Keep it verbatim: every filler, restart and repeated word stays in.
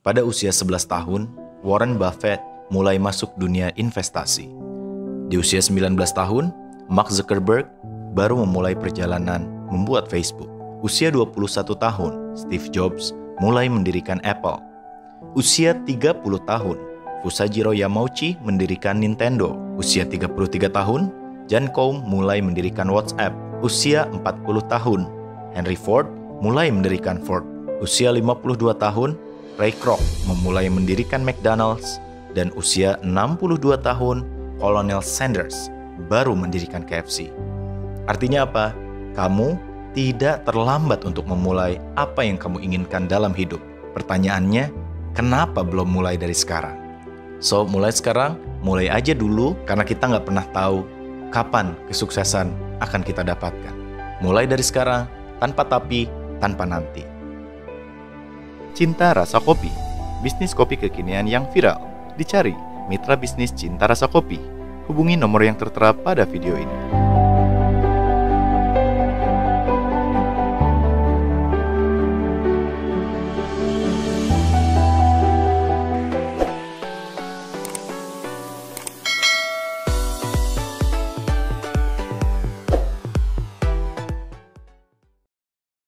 Pada usia sebelas tahun, Warren Buffett mulai masuk dunia investasi. Di usia sembilan belas tahun, Mark Zuckerberg baru memulai perjalanan membuat Facebook. Usia dua puluh satu tahun, Steve Jobs mulai mendirikan Apple. Usia tiga puluh tahun, Fusajiro Yamauchi mendirikan Nintendo. Usia tiga puluh tiga tahun, John Cohn mulai mendirikan WhatsApp. Usia empat puluh tahun, Henry Ford mulai mendirikan Ford. Usia lima puluh dua tahun, Ray Kroc memulai mendirikan McDonald's. Dan usia enam puluh dua tahun, Colonel Sanders baru mendirikan K F C. Artinya apa? Kamu tidak terlambat untuk memulai apa yang kamu inginkan dalam hidup. Pertanyaannya, kenapa belum mulai dari sekarang? So, mulai sekarang, mulai aja dulu karena kita nggak pernah tahu kapan kesuksesan akan kita dapatkan. Mulai dari sekarang, tanpa tapi, tanpa nanti. Cinta Rasa Kopi, bisnis kopi kekinian yang viral. Dicari mitra bisnis Cinta Rasa Kopi. Hubungi nomor yang tertera pada video ini.